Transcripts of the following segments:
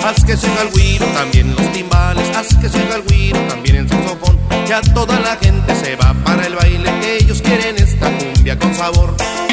haz que suena el güiro, también los timbales, haz que suena el güiro, también el saxofón. Ya toda la gente se va para el baile, ellos quieren esta cumbia con sabor.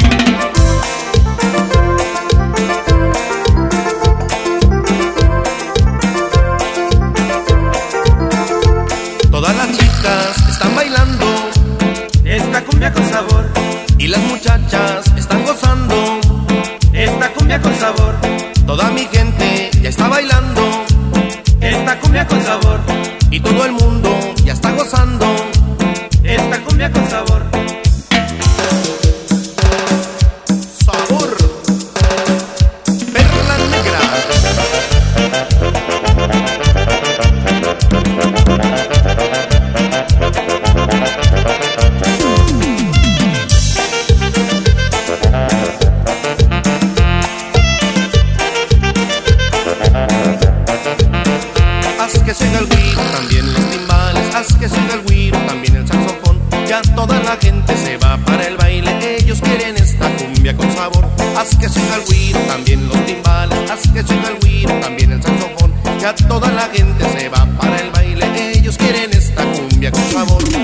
Todas las chicas están bailando esta cumbia con sabor, y las muchachas están gozando esta cumbia con sabor. Toda mi gente ya está bailando esta cumbia con sabor, y todo el mundo ya está gozando esta cumbia con sabor. Sabor Perla Negra. Haz que suena el güiro, también los timbales, haz que suena el güiro, también el saxofón. Ya toda la gente se va para el baile, ellos quieren esta cumbia con sabor. Haz que suena el güiro, también los timbales, haz que suena el güiro, también el saxofón. Ya toda la gente se va para el baile, ellos quieren esta cumbia con sabor.